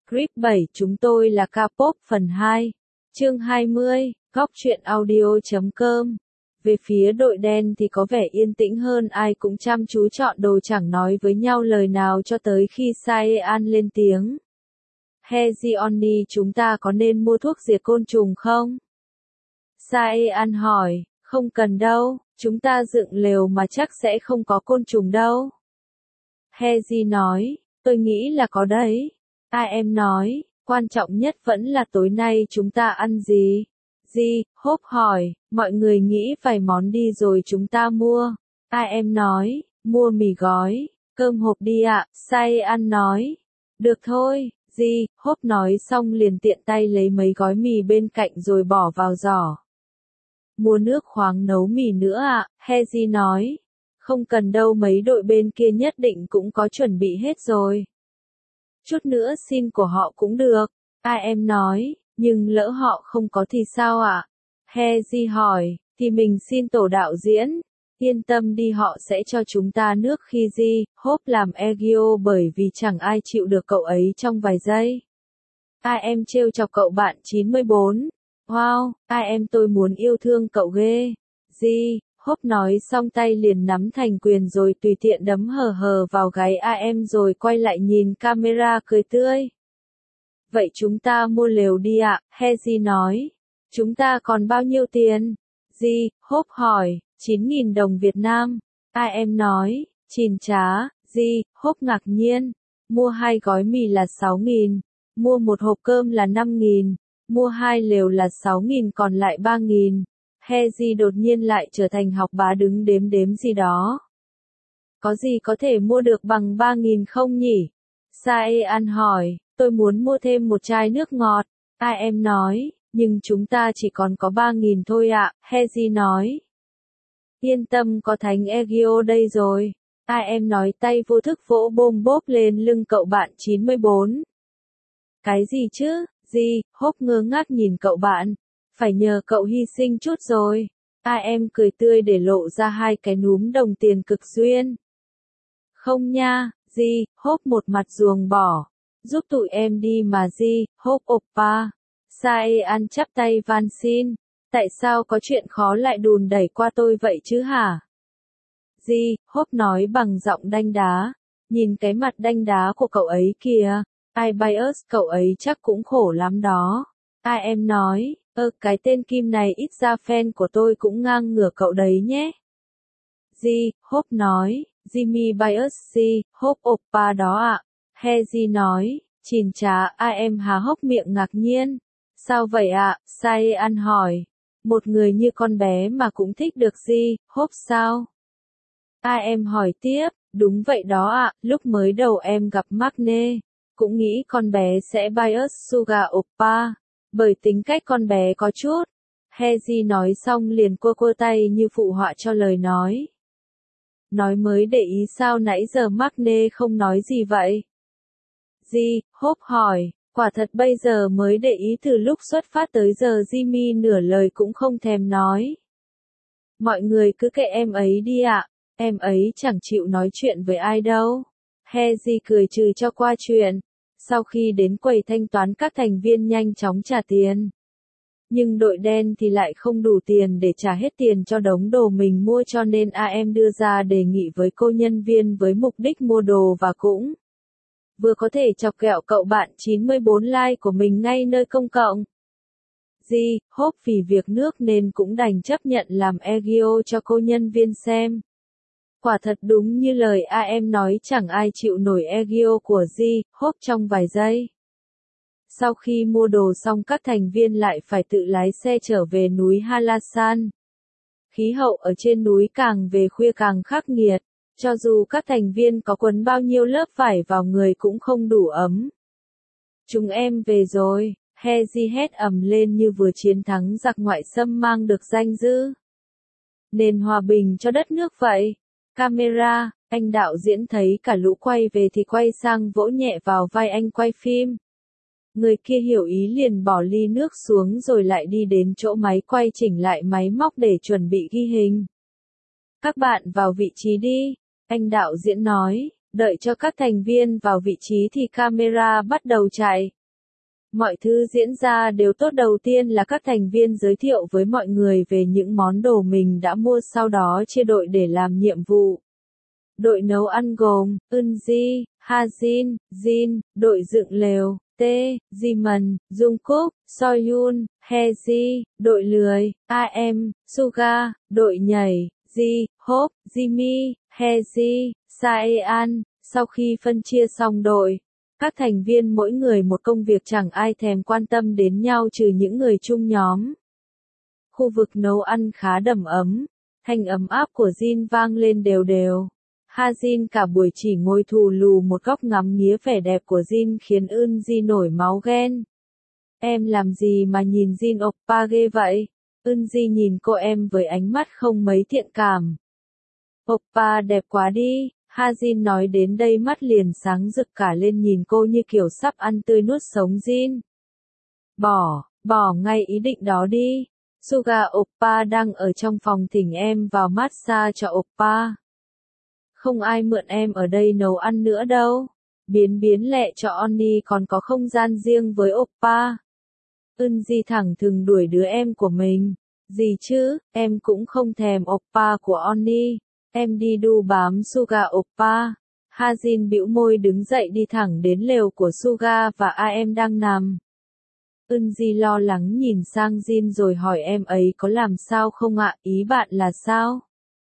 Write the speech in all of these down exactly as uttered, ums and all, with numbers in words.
Clip bảy Chúng tôi là K-pop phần hai. Chương hai mươi, góc truyện audio chấm com. Về phía đội đen thì có vẻ yên tĩnh hơn, ai cũng chăm chú chọn đồ, chẳng nói với nhau lời nào cho tới khi Saean lên tiếng. Hyejeon, chúng ta có nên mua thuốc diệt côn trùng không? Saean hỏi, không cần đâu, chúng ta dựng lều mà chắc sẽ không có côn trùng đâu. Hyeji nói, tôi nghĩ là có đấy. Ai em nói, quan trọng nhất vẫn là tối nay chúng ta ăn gì? Ji, Hope hỏi, mọi người nghĩ vài món đi rồi chúng ta mua. Ai em nói, mua mì gói, cơm hộp đi ạ, Saean nói. Được thôi, Ji, Hope nói xong liền tiện tay lấy mấy gói mì bên cạnh rồi bỏ vào giỏ. Mua nước khoáng nấu mì nữa ạ, Hyeji nói. Không cần đâu, mấy đội bên kia nhất định cũng có chuẩn bị hết rồi. Chút nữa xin của họ cũng được, ai em nói, nhưng lỡ họ không có thì sao ạ? Hyeji hỏi, thì mình xin tổ đạo diễn. Yên tâm đi, họ sẽ cho chúng ta nước khi Ji, Hope làm Egyo bởi vì chẳng ai chịu được cậu ấy trong vài giây. Ai em trêu chọc cậu bạn chín mươi bốn. Wow, ai em tôi muốn yêu thương cậu ghê. Ji, Hope nói xong tay liền nắm thành quyền rồi tùy tiện đấm hờ hờ vào gáy a em rồi quay lại nhìn camera cười tươi. Vậy chúng ta mua lều đi ạ, Hyeji nói. Chúng ta còn bao nhiêu tiền? Ji, Hope hỏi, chín nghìn đồng Việt Nam. a em nói, chìn chá, Ji, Hope ngạc nhiên. Mua hai gói mì là sáu nghìn, mua một hộp cơm là năm nghìn, mua hai lều là sáu nghìn còn lại ba nghìn. Hyeji đột nhiên lại trở thành học bá đứng đếm đếm gì đó. Có gì có thể mua được bằng ba nghìn không nhỉ? Saean hỏi, tôi muốn mua thêm một chai nước ngọt. a em nói, nhưng chúng ta chỉ còn có ba nghìn thôi ạ, Hyeji nói. Yên tâm, có thánh Egyo đây rồi. a em nói tay vô thức vỗ bôm bốp lên lưng cậu bạn chín mươi bốn. Cái gì chứ? Ji, Hope ngơ ngác nhìn cậu bạn. Phải nhờ cậu hy sinh chút rồi. a em cười tươi để lộ ra hai cái núm đồng tiền cực duyên. Không nha, Ji, Hope một mặt ruồng bỏ. Giúp tụi em đi mà Ji, Hope oppa. Saean chắp tay van xin. Tại sao có chuyện khó lại đùn đẩy qua tôi vậy chứ hả? Ji, Hope nói bằng giọng đanh đá. Nhìn cái mặt đanh đá của cậu ấy kìa. I bias, cậu ấy chắc cũng khổ lắm đó. a em nói. Ơ, cái tên Kim này ít ra fan của tôi cũng ngang ngửa cậu đấy nhé. Ji, Hope nói, Jimmy Bias si, Hope oppa đó ạ. Hyeji nói, chìn chá, a em há hốc miệng ngạc nhiên. Sao vậy ạ? Saean hỏi. Một người như con bé mà cũng thích được Ji, Hope sao? a em hỏi tiếp, đúng vậy đó ạ, lúc mới đầu em gặp Magne, cũng nghĩ con bé sẽ bias sugar oppa. Bởi tính cách con bé có chút. Hyeji nói xong liền quơ quơ tay như phụ họa cho lời nói. Nói mới để ý sao nãy giờ Magne không nói gì vậy? Ji, Hope hỏi, quả thật bây giờ mới để ý, từ lúc xuất phát tới giờ Jimmy nửa lời cũng không thèm nói. Mọi người cứ kệ em ấy đi ạ, em ấy chẳng chịu nói chuyện với ai đâu. Hyeji cười trừ cho qua chuyện. Sau khi đến quầy thanh toán các thành viên nhanh chóng trả tiền. Nhưng đội đen thì lại không đủ tiền để trả hết tiền cho đống đồ mình mua, cho nên a em đưa ra đề nghị với cô nhân viên với mục đích mua đồ và cũng vừa có thể chọc ghẹo cậu bạn chín mươi bốn like của mình ngay nơi công cộng. Ji, Hope vì việc nước nên cũng đành chấp nhận làm Egyo cho cô nhân viên xem. Quả thật đúng như lời a em nói, chẳng ai chịu nổi Egyo của Ji, Hope trong vài giây. Sau khi mua đồ xong các thành viên lại phải tự lái xe trở về núi Halasan. Khí hậu ở trên núi càng về khuya càng khắc nghiệt, cho dù các thành viên có quấn bao nhiêu lớp vải vào người cũng không đủ ấm. Chúng em về rồi, Hyeji hét ầm lên như vừa chiến thắng giặc ngoại xâm mang được danh dữ. Nền hòa bình cho đất nước vậy. Camera, anh đạo diễn thấy cả lũ quay về thì quay sang vỗ nhẹ vào vai anh quay phim. Người kia hiểu ý liền bỏ ly nước xuống rồi lại đi đến chỗ máy quay chỉnh lại máy móc để chuẩn bị ghi hình. Các bạn vào vị trí đi, anh đạo diễn nói, đợi cho các thành viên vào vị trí thì camera bắt đầu chạy. Mọi thứ diễn ra đều tốt, đầu tiên là các thành viên giới thiệu với mọi người về những món đồ mình đã mua, sau đó chia đội để làm nhiệm vụ. Đội nấu ăn gồm Eunji, Hajin, Jin, đội dựng lều T, Jimin, Jungkook, Soyun, Hae-ji, đội lười a em, Suga, đội nhảy Ji, Hope, Jimmy, Hae-ji, Saean. Sau khi phân chia xong đội, các thành viên mỗi người một công việc, chẳng ai thèm quan tâm đến nhau trừ những người chung nhóm. Khu vực nấu ăn khá đầm ấm, thanh ấm áp của Jin vang lên đều đều. Hajin cả buổi chỉ ngồi thù lù một góc ngắm nghía vẻ đẹp của Jin khiến Eunji nổi máu ghen. Em làm gì mà nhìn Jin oppa ghê vậy? Eunji nhìn cô em với ánh mắt không mấy thiện cảm. Oppa đẹp quá đi. Hajin nói đến đây mắt liền sáng rực cả lên, nhìn cô như kiểu sắp ăn tươi nuốt sống Jin. Bỏ, bỏ ngay ý định đó đi. Suga oppa đang ở trong phòng, thỉnh em vào massage cho oppa. Không ai mượn em ở đây nấu ăn nữa đâu. Biến biến lẹ cho Onni còn có không gian riêng với oppa. Eunji thẳng thừng đuổi đứa em của mình. Gì chứ, em cũng không thèm oppa của Onni. Em đi đu bám Suga oppa. Hajin bĩu môi đứng dậy đi thẳng đến lều của Suga và a em đang nằm. Eunji lo lắng nhìn sang Jin rồi hỏi, em ấy có làm sao không ạ, ý bạn là sao?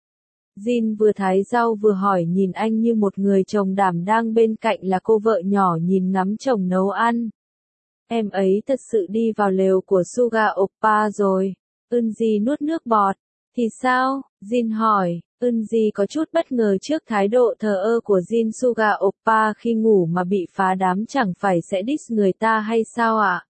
Jin vừa thái rau vừa hỏi, nhìn anh như một người chồng đảm đang, bên cạnh là cô vợ nhỏ nhìn ngắm chồng nấu ăn. Em ấy thật sự đi vào lều của Suga oppa rồi. Eunji nuốt nước bọt. Thì sao? Jin hỏi. Eunji có chút bất ngờ trước thái độ thờ ơ của Jin. Suga oppa khi ngủ mà bị phá đám chẳng phải sẽ diss người ta hay sao ạ?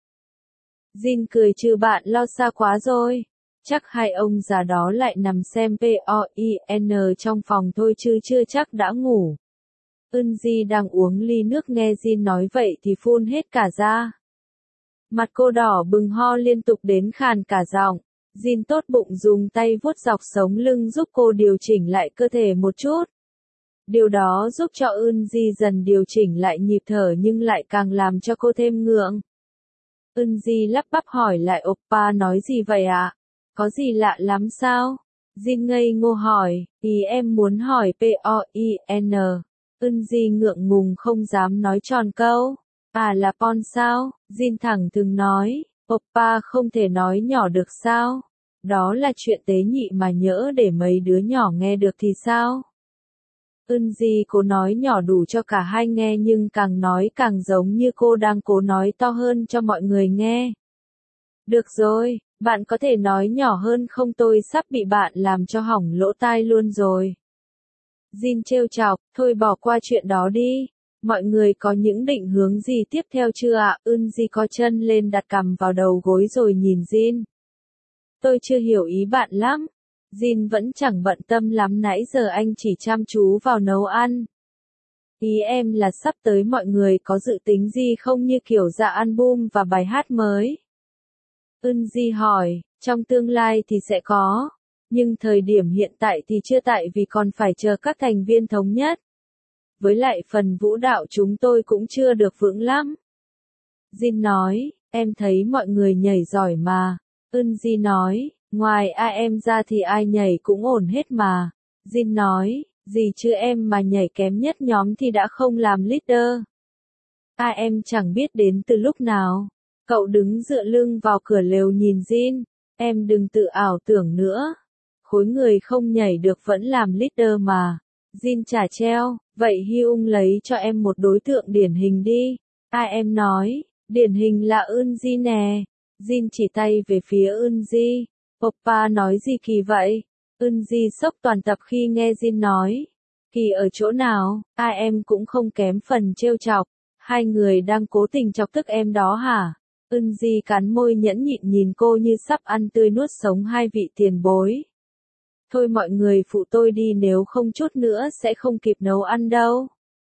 Jin cười trừ, bạn lo xa quá rồi. Chắc hai ông già đó lại nằm xem POIN trong phòng thôi chứ chưa chắc đã ngủ. Eunji đang uống ly nước, nghe Jin nói vậy thì phun hết cả ra. Mặt cô đỏ bừng, ho liên tục đến khàn cả giọng. Jin tốt bụng dùng tay vuốt dọc sống lưng giúp cô điều chỉnh lại cơ thể một chút. Điều đó giúp cho Eunji dần điều chỉnh lại nhịp thở, nhưng lại càng làm cho cô thêm ngượng. Eunji lắp bắp hỏi lại, oppa nói gì vậy ạ? Có gì lạ lắm sao? Jin ngây ngô hỏi, ý em muốn hỏi POIN. Eunji ngượng ngùng không dám nói tròn câu. À là Pon sao? Jin thẳng thừng nói, oppa không thể nói nhỏ được sao? Đó là chuyện tế nhị mà, nhỡ để mấy đứa nhỏ nghe được thì sao? Eunji cố nói nhỏ đủ cho cả hai nghe, nhưng càng nói càng giống như cô đang cố nói to hơn cho mọi người nghe. Được rồi, bạn có thể nói nhỏ hơn không, tôi sắp bị bạn làm cho hỏng lỗ tai luôn rồi. Jin trêu chọc, thôi bỏ qua chuyện đó đi. Mọi người có những định hướng gì tiếp theo chưa ạ? Eunji co chân lên đặt cằm vào đầu gối rồi nhìn Jin. Tôi chưa hiểu ý bạn lắm. Jin vẫn chẳng bận tâm lắm, nãy giờ anh chỉ chăm chú vào nấu ăn. Ý em là sắp tới mọi người có dự tính gì không, như kiểu ra album và bài hát mới? Eunji hỏi, trong tương lai thì sẽ có. Nhưng thời điểm hiện tại thì chưa, tại vì còn phải chờ các thành viên thống nhất. Với lại phần vũ đạo chúng tôi cũng chưa được vững lắm. Jin nói, em thấy mọi người nhảy giỏi mà. Eunji nói, ngoài a em ra thì ai nhảy cũng ổn hết mà. Jin nói, gì chứ, em mà nhảy kém nhất nhóm thì đã không làm leader. A em chẳng biết đến từ lúc nào. Cậu đứng dựa lưng vào cửa lều nhìn Jin, em đừng tự ảo tưởng nữa. Khối người không nhảy được vẫn làm leader mà. Jin chả treo, vậy Hyung lấy cho em một đối tượng điển hình đi. A em nói, điển hình là Eunji nè. Jin chỉ tay về phía Eunji. Oppa nói gì kỳ vậy? Eunji sốc toàn tập khi nghe Jin nói. Kỳ ở chỗ nào? A em cũng không kém phần trêu chọc. Hai người đang cố tình chọc tức em đó hả? Eunji cắn môi nhẫn nhịn nhìn cô như sắp ăn tươi nuốt sống hai vị tiền bối. Thôi mọi người phụ tôi đi, nếu không chút nữa sẽ không kịp nấu ăn đâu.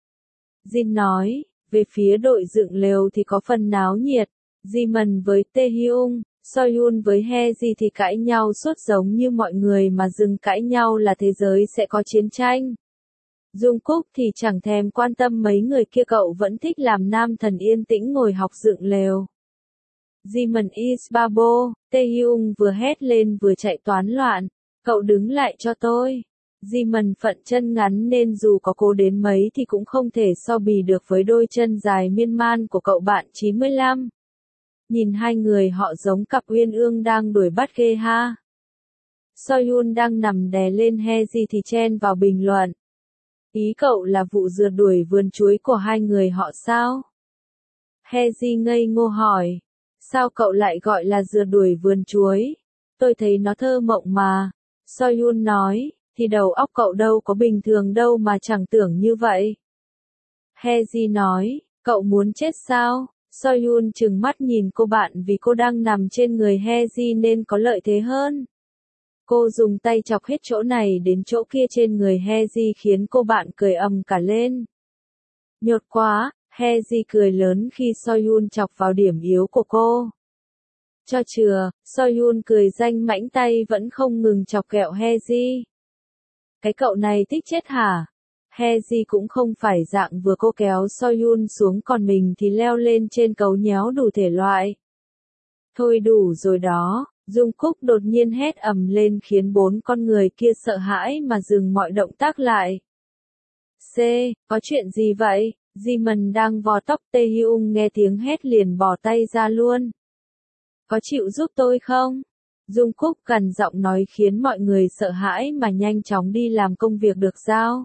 Jin nói, về phía đội dựng lều thì có phần náo nhiệt. Jimin với Taehyung, Soyun với Hae-ji thì cãi nhau suốt, giống như mọi người mà dừng cãi nhau là thế giới sẽ có chiến tranh. Jungkook thì chẳng thèm quan tâm mấy người kia, cậu vẫn thích làm nam thần yên tĩnh ngồi học dựng lều. Jimon is Babo, Taehyung vừa hét lên vừa chạy toán loạn. Cậu đứng lại cho tôi. Jimon phận chân ngắn nên dù có cố đến mấy thì cũng không thể so bì được với đôi chân dài miên man của cậu bạn chín mươi lăm. Nhìn hai người họ giống cặp uyên ương đang đuổi bắt ghê ha. Soyun đang nằm đè lên Heji thì chen vào bình luận. Ý cậu là vụ rượt đuổi vườn chuối của hai người họ sao? Heji ngây ngô hỏi. Sao cậu lại gọi là rượt đuổi vườn chuối? Tôi thấy nó thơ mộng mà. Soyun nói, thì đầu óc cậu đâu có bình thường đâu mà chẳng tưởng như vậy. Heji nói, cậu muốn chết sao? Soyun trừng mắt nhìn cô bạn vì cô đang nằm trên người Heji nên có lợi thế hơn. Cô dùng tay chọc hết chỗ này đến chỗ kia trên người Heji khiến cô bạn cười ầm cả lên. Nhột quá, Heji cười lớn khi Soyun chọc vào điểm yếu của cô. Cho chừa, Soyun cười danh mãnh tay vẫn không ngừng chọc ghẹo Heji. Cái cậu này thích chết hả? Heji cũng không phải dạng vừa cô kéo Soyun xuống còn mình thì leo lên trên cấu nhéo đủ thể loại. Thôi đủ rồi đó, Jungkook đột nhiên hét ầm lên khiến bốn con người kia sợ hãi mà dừng mọi động tác lại. C, có chuyện gì vậy? Jimon đang vò tóc Taehyung nghe tiếng hét liền bỏ tay ra luôn. Có chịu giúp tôi không? Jungkook gằn giọng nói khiến mọi người sợ hãi mà nhanh chóng đi làm công việc được giao.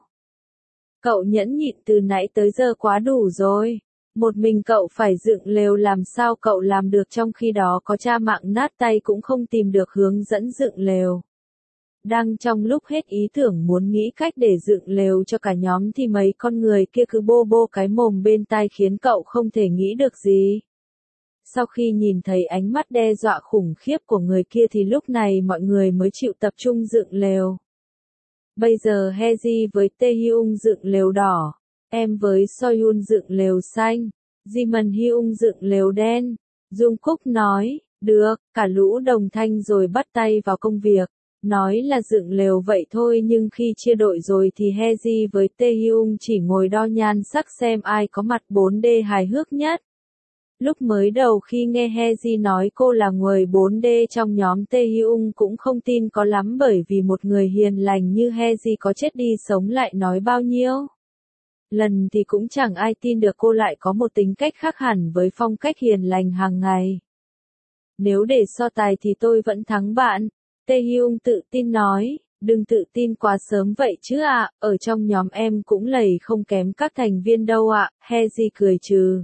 Cậu nhẫn nhịn từ nãy tới giờ quá đủ rồi. Một mình cậu phải dựng lều làm sao cậu làm được trong khi đó có cha mạng nát tay cũng không tìm được hướng dẫn dựng lều. Đang trong lúc hết ý tưởng muốn nghĩ cách để dựng lều cho cả nhóm thì mấy con người kia cứ bô bô cái mồm bên tai khiến cậu không thể nghĩ được gì. Sau khi nhìn thấy ánh mắt đe dọa khủng khiếp của người kia thì lúc này mọi người mới chịu tập trung dựng lều. Bây giờ Heji với Taehyung dựng lều đỏ, em với Soyun dựng lều xanh, Jimon Hyung dựng lều đen. Jungkook nói, được, cả lũ đồng thanh rồi bắt tay vào công việc. Nói là dựng lều vậy thôi nhưng khi chia đội rồi thì Heji với Taehyung chỉ ngồi đo nhan sắc xem ai có mặt bốn D hài hước nhất. Lúc mới đầu khi nghe Heji nói cô là người bốn D trong nhóm Taehyung cũng không tin có lắm bởi vì một người hiền lành như Heji có chết đi sống lại nói bao nhiêu. Lần thì cũng chẳng ai tin được cô lại có một tính cách khác hẳn với phong cách hiền lành hàng ngày. Nếu để so tài thì tôi vẫn thắng bạn. Taehyung tự tin nói, đừng tự tin quá sớm vậy chứ ạ, à, ở trong nhóm em cũng lầy không kém các thành viên đâu ạ, à. Heji cười trừ.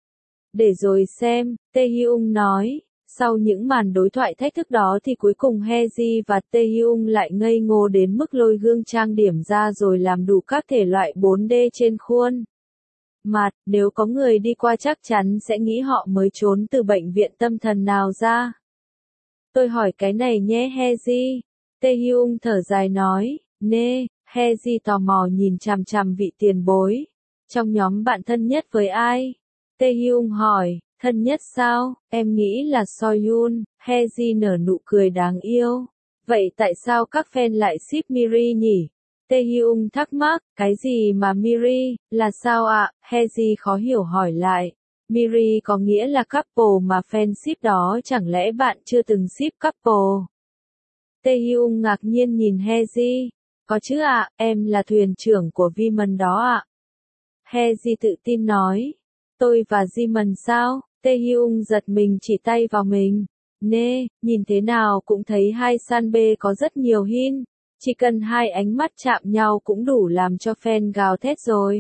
Để rồi xem, Taehyung nói, sau những màn đối thoại thách thức đó thì cuối cùng Heji và Taehyung lại ngây ngô đến mức lôi gương trang điểm ra rồi làm đủ các thể loại bốn D trên khuôn mặt, nếu có người đi qua chắc chắn sẽ nghĩ họ mới trốn từ bệnh viện tâm thần nào ra. Tôi hỏi cái này nhé Heji. Taehyung thở dài nói, nê, Heji tò mò nhìn chằm chằm vị tiền bối. Trong nhóm bạn thân nhất với ai? Taehyung hỏi, thân nhất sao? Em nghĩ là Soyun. Heji nở nụ cười đáng yêu. Vậy tại sao các fan lại ship Miri nhỉ? Taehyung thắc mắc, cái gì mà Miri, là sao ạ? À? Heji khó hiểu hỏi lại. Miri có nghĩa là couple mà fan ship đó chẳng lẽ bạn chưa từng ship couple? Taehyung ngạc nhiên nhìn Heji. Có chứ ạ, à, em là thuyền trưởng của Vimon đó ạ. À. Heji tự tin nói. Tôi và Jimon sao? Taehyung giật mình chỉ tay vào mình. Nê, nhìn thế nào cũng thấy hai sanbe có rất nhiều hin. Chỉ cần hai ánh mắt chạm nhau cũng đủ làm cho fan gào thét rồi.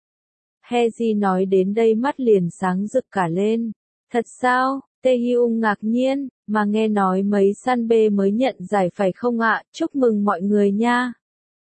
Heji nói đến đây mắt liền sáng rực cả lên. Thật sao? Taehyung ngạc nhiên, mà nghe nói mấy sanbe mới nhận giải phải không ạ? Chúc mừng mọi người nha.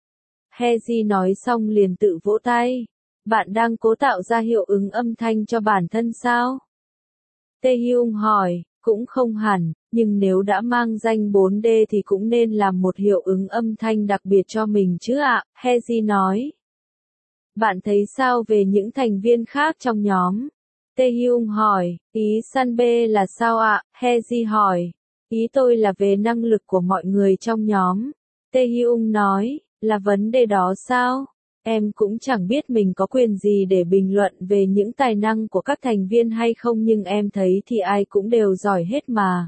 Heji nói xong liền tự vỗ tay. Bạn đang cố tạo ra hiệu ứng âm thanh cho bản thân sao? Taehyung hỏi, cũng không hẳn, nhưng nếu đã mang danh bốn D thì cũng nên làm một hiệu ứng âm thanh đặc biệt cho mình chứ ạ, à? Heji nói. Bạn thấy sao về những thành viên khác trong nhóm? Taehyung hỏi, ý sanbe là sao ạ? À? Heji hỏi, ý tôi là về năng lực của mọi người trong nhóm. Taehyung nói, là vấn đề đó sao? Em cũng chẳng biết mình có quyền gì để bình luận về những tài năng của các thành viên hay không nhưng em thấy thì ai cũng đều giỏi hết mà.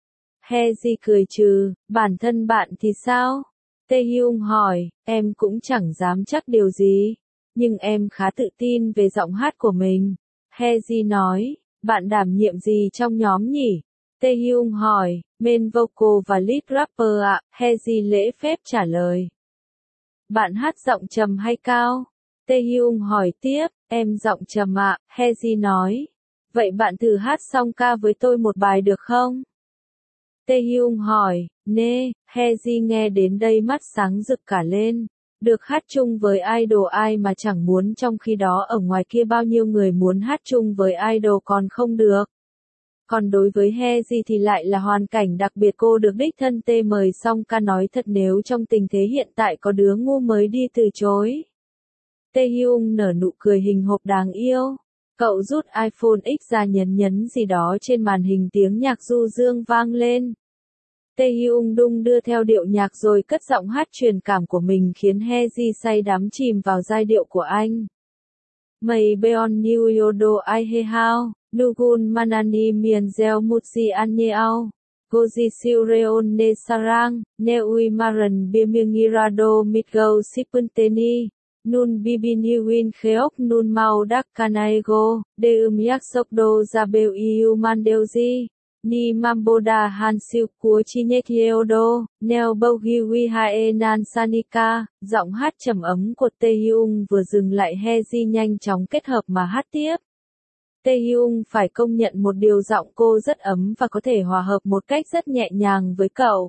Hezi cười trừ, bản thân bạn thì sao? Taehyung hỏi, em cũng chẳng dám chắc điều gì. Nhưng em khá tự tin về giọng hát của mình. Hezi nói, bạn đảm nhiệm gì trong nhóm nhỉ? Taehyung hỏi, main vocal và lead rapper ạ. Hezi lễ phép trả lời. Bạn hát giọng trầm hay cao? Taehyung hỏi tiếp, em giọng trầm ạ. Hezi nói. Vậy bạn thử hát song ca với tôi một bài được không? Taehyung hỏi, nê, Hezi nghe đến đây mắt sáng rực cả lên. Được hát chung với idol ai mà chẳng muốn, trong khi đó ở ngoài kia bao nhiêu người muốn hát chung với idol còn không được. Còn đối với Hezi thì lại là hoàn cảnh đặc biệt, cô được đích thân tê mời song ca, nói thật nếu trong tình thế hiện tại có đứa ngu mới đi từ chối. Taehyung nở nụ cười hình hộp đáng yêu. Cậu rút iPhone X ra nhấn nhấn gì đó trên màn hình, tiếng nhạc du dương vang lên. Taehyung đung đưa theo điệu nhạc rồi cất giọng hát truyền cảm của mình khiến Hezi say đắm chìm vào giai điệu của anh. Mây beon new yodo ai he hao, nugun manani mien gieo mutsi anyeao, goji siureon ne sarang, neui maran biemingirado mitgo sipunteni. Nun bibini win kheok nun mau dak kanaego, deum yak sokdo zabeu iu mandeuzi, ni mamboda han siu cua chi nhét yeodo, neo bogi wi hae nan sanika. Giọng hát trầm ấm của Taehyung vừa dừng lại, Hezi nhanh chóng kết hợp mà hát tiếp. Taehyung phải công nhận một điều, giọng cô rất ấm và có thể hòa hợp một cách rất nhẹ nhàng với cậu.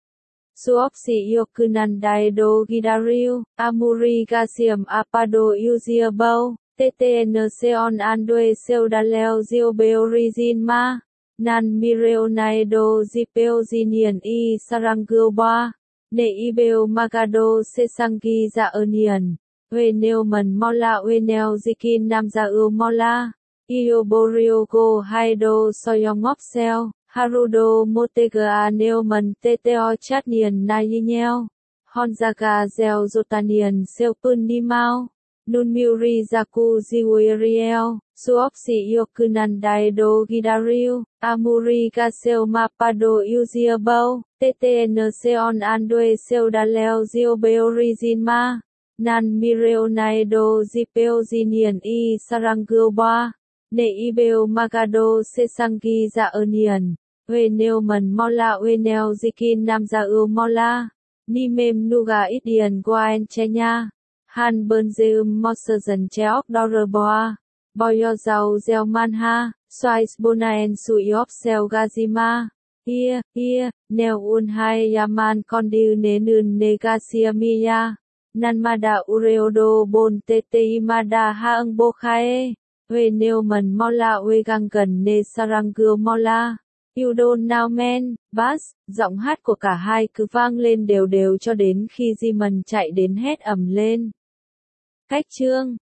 Suopsi yokunan daedo gidariu, amuri gasium apado uziabao, ttn seon andue seudaleo ziobeorizin ma, nan mireonaedo zipeozinian i sarangilba, ne ibeo magado sesangi za onion, weneuman mola weneo zikin namza ưu mola, ioborio go haido soyongopsel. Harudo Motega Neoman Teteo Chatnian Nayinyeo, Honzaga Zeo Zotanian Seopun Nimao, Nunmuri Zaku Ziwiriel, Suopsi Yokunan Daedo Gidariu, Amuri Gaseo Mapado Uziabao, Ttn Seon Andue Seudaleo Ziobeorizin Nan Mireonaedo Zipeozinian I Sarangilba, Ne Ibeo Magado Sesangi Za Onion. Weneuman mola weneo zikin namza ưu mola, nimem nuga idian guaen chenya, han bernzeum moserzen cheok doreboa, boyo zau zeo manha, swais bonaen suyop sel gazima, ia, ia, neo un hai yaman kondiu nenun negasiamia, nanmada ureodo bon tete imada haang bokhae, weneuman mola wegangan ne sarangil mola. You don't know man, bass, giọng hát của cả hai cứ vang lên đều đều cho đến khi Jimin chạy đến hét ầm lên. Cách chương